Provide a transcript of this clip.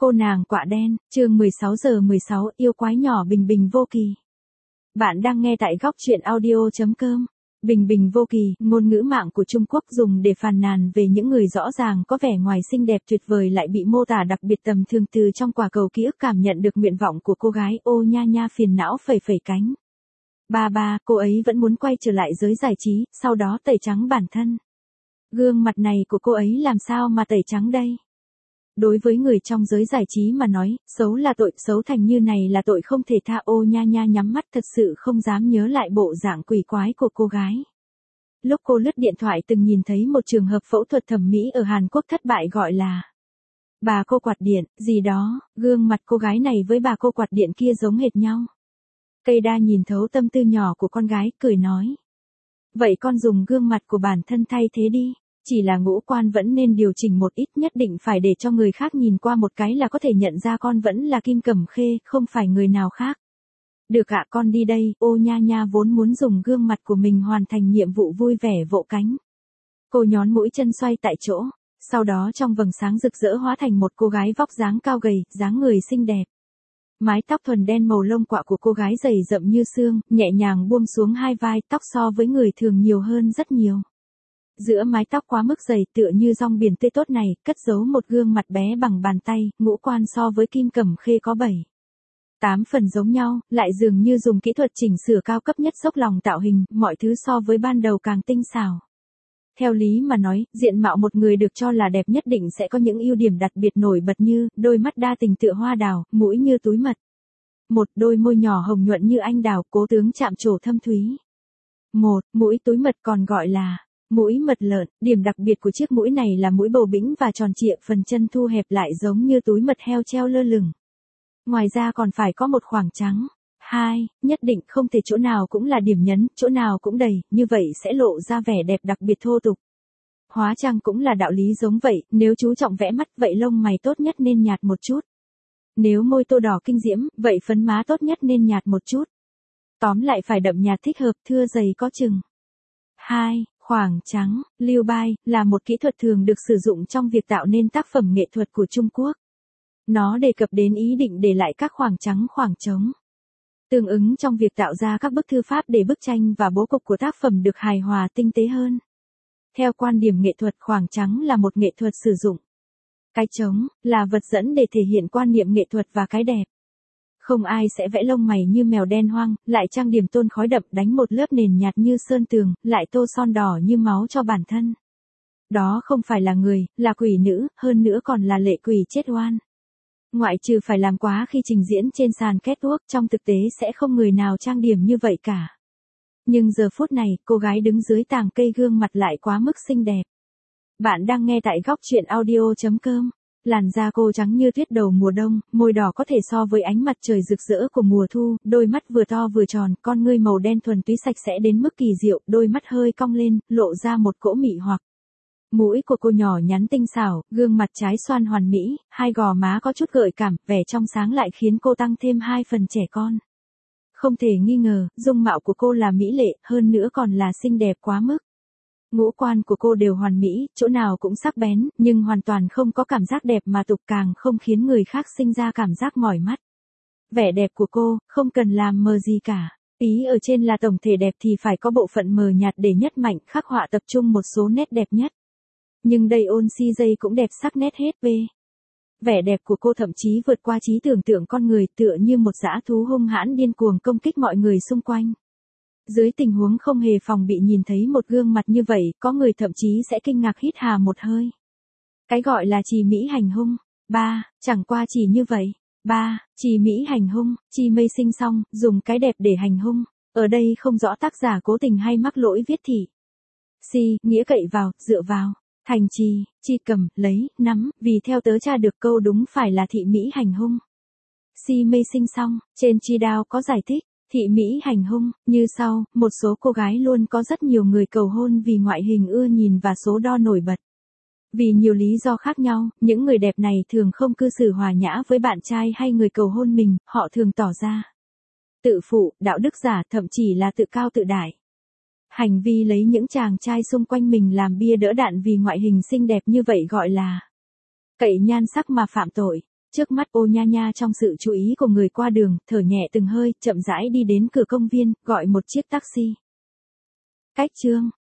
Cô nàng quạ đen, chương 16:16 yêu quái nhỏ Bình Bình Vô Kỳ. Bạn đang nghe tại góc truyện audio.com. Bình Bình Vô Kỳ, ngôn ngữ mạng của Trung Quốc dùng để phàn nàn về những người rõ ràng có vẻ ngoài xinh đẹp tuyệt vời lại bị mô tả đặc biệt tầm thường từ trong quả cầu ký ức cảm nhận được nguyện vọng của cô gái ô nha nha phiền não phẩy phẩy cánh. Ba, cô ấy vẫn muốn quay trở lại giới giải trí, sau đó tẩy trắng bản thân. Gương mặt này của cô ấy làm sao mà tẩy trắng đây? Đối với người trong giới giải trí mà nói, xấu là tội, xấu thành như này là tội không thể tha. Ô nha nha nhắm mắt thật sự không dám nhớ lại bộ dạng quỷ quái của cô gái. Lúc cô lướt điện thoại từng nhìn thấy một trường hợp phẫu thuật thẩm mỹ ở Hàn Quốc thất bại gọi là bà cô quạt điện, gì đó, gương mặt cô gái này với bà cô quạt điện kia giống hệt nhau. Cây đa nhìn thấu tâm tư nhỏ của con gái, cười nói. Vậy con dùng gương mặt của bản thân thay thế đi. Chỉ là ngũ quan vẫn nên điều chỉnh một ít, nhất định phải để cho người khác nhìn qua một cái là có thể nhận ra con vẫn là Kim Cẩm Khê, không phải người nào khác. Được ạ, con đi đây. Ô nha nha vốn muốn dùng gương mặt của mình hoàn thành nhiệm vụ vui vẻ vỗ cánh. Cô nhón mũi chân xoay tại chỗ, sau đó trong vầng sáng rực rỡ hóa thành một cô gái vóc dáng cao gầy, dáng người xinh đẹp. Mái tóc thuần đen màu lông quạ của cô gái dày rậm như xương, nhẹ nhàng buông xuống hai vai, tóc so với người thường nhiều hơn rất nhiều. Giữa mái tóc quá mức dày tựa như rong biển tươi tốt này, cất giấu một gương mặt bé bằng bàn tay, ngũ quan so với Kim Cẩm Khê có 7-8 phần giống nhau, lại dường như dùng kỹ thuật chỉnh sửa cao cấp nhất dốc lòng tạo hình, mọi thứ so với ban đầu càng tinh xảo. Theo lý mà nói, diện mạo một người được cho là đẹp nhất định sẽ có những ưu điểm đặc biệt nổi bật như, đôi mắt đa tình tựa hoa đào, mũi như túi mật. Một đôi môi nhỏ hồng nhuận như anh đào, cố tướng chạm trổ thâm thúy. Một mũi túi mật còn gọi là mũi mật lợn, điểm đặc biệt của chiếc mũi này là mũi bầu bĩnh và tròn trịa, phần chân thu hẹp lại giống như túi mật heo treo lơ lửng. Ngoài ra còn phải có một khoảng trắng. 2, nhất định không thể chỗ nào cũng là điểm nhấn, chỗ nào cũng đầy, như vậy sẽ lộ ra vẻ đẹp đặc biệt thô tục. Hóa trang cũng là đạo lý giống vậy, nếu chú trọng vẽ mắt vậy lông mày tốt nhất nên nhạt một chút. Nếu môi tô đỏ kinh diễm, vậy phấn má tốt nhất nên nhạt một chút. Tóm lại phải đậm nhạt thích hợp, thưa dày có chừng. 2. Khoảng trắng, lưu bai, là một kỹ thuật thường được sử dụng trong việc tạo nên tác phẩm nghệ thuật của Trung Quốc. Nó đề cập đến ý định để lại các khoảng trắng khoảng trống. Tương ứng trong việc tạo ra các bức thư pháp để bức tranh và bố cục của tác phẩm được hài hòa tinh tế hơn. Theo quan điểm nghệ thuật, khoảng trắng là một nghệ thuật sử dụng. Cái trống, là vật dẫn để thể hiện quan niệm nghệ thuật và cái đẹp. Không ai sẽ vẽ lông mày như mèo đen hoang, lại trang điểm tôn khói đậm đánh một lớp nền nhạt như sơn tường, lại tô son đỏ như máu cho bản thân. Đó không phải là người, là quỷ nữ, hơn nữa còn là lệ quỷ chết oan. Ngoại trừ phải làm quá khi trình diễn trên sàn catwalk, trong thực tế sẽ không người nào trang điểm như vậy cả. Nhưng giờ phút này, cô gái đứng dưới tàng cây gương mặt lại quá mức xinh đẹp. Bạn đang nghe tại góc truyện audio.com. Làn da cô trắng như tuyết đầu mùa đông, môi đỏ có thể so với ánh mặt trời rực rỡ của mùa thu, đôi mắt vừa to vừa tròn, con ngươi màu đen thuần túy sạch sẽ đến mức kỳ diệu, đôi mắt hơi cong lên, lộ ra một cỗ mị hoặc. Mũi của cô nhỏ nhắn tinh xảo, gương mặt trái xoan hoàn mỹ, hai gò má có chút gợi cảm, vẻ trong sáng lại khiến cô tăng thêm 2 phần trẻ con. Không thể nghi ngờ, dung mạo của cô là mỹ lệ, hơn nữa còn là xinh đẹp quá mức. Ngũ quan của cô đều hoàn mỹ, chỗ nào cũng sắc bén, nhưng hoàn toàn không có cảm giác đẹp mà tục, càng không khiến người khác sinh ra cảm giác mỏi mắt. Vẻ đẹp của cô, không cần làm mờ gì cả. Ý ở trên là tổng thể đẹp thì phải có bộ phận mờ nhạt để nhất mạnh khắc họa tập trung một số nét đẹp nhất. Nhưng đây ôn si dây cũng đẹp sắc nét hết về. Vẻ đẹp của cô thậm chí vượt qua trí tưởng tượng con người, tựa như một dã thú hung hãn điên cuồng công kích mọi người xung quanh. Dưới tình huống không hề phòng bị nhìn thấy một gương mặt như vậy, có người thậm chí sẽ kinh ngạc hít hà một hơi. Cái gọi là trì mỹ hành hung. 3. Chẳng qua chỉ như vậy. 3. Trì mỹ hành hung, chi mây sinh song, dùng cái đẹp để hành hung. Ở đây không rõ tác giả cố tình hay mắc lỗi viết thị. Si, nghĩa cậy vào, dựa vào. Thành trì, chi cầm, lấy, nắm, vì theo tớ tra được câu đúng phải là thị mỹ hành hung. Si mây sinh song, trên chi đao có giải thích. Thị mỹ hành hung, như sau, một số cô gái luôn có rất nhiều người cầu hôn vì ngoại hình ưa nhìn và số đo nổi bật. Vì nhiều lý do khác nhau, những người đẹp này thường không cư xử hòa nhã với bạn trai hay người cầu hôn mình, họ thường tỏ ra tự phụ, đạo đức giả, thậm chỉ là tự cao tự đại. Hành vi lấy những chàng trai xung quanh mình làm bia đỡ đạn vì ngoại hình xinh đẹp như vậy gọi là cậy nhan sắc mà phạm tội. Trước mắt Ô Nha Nha trong sự chú ý của người qua đường, thở nhẹ từng hơi, chậm rãi đi đến cửa công viên, gọi một chiếc taxi. Cách chương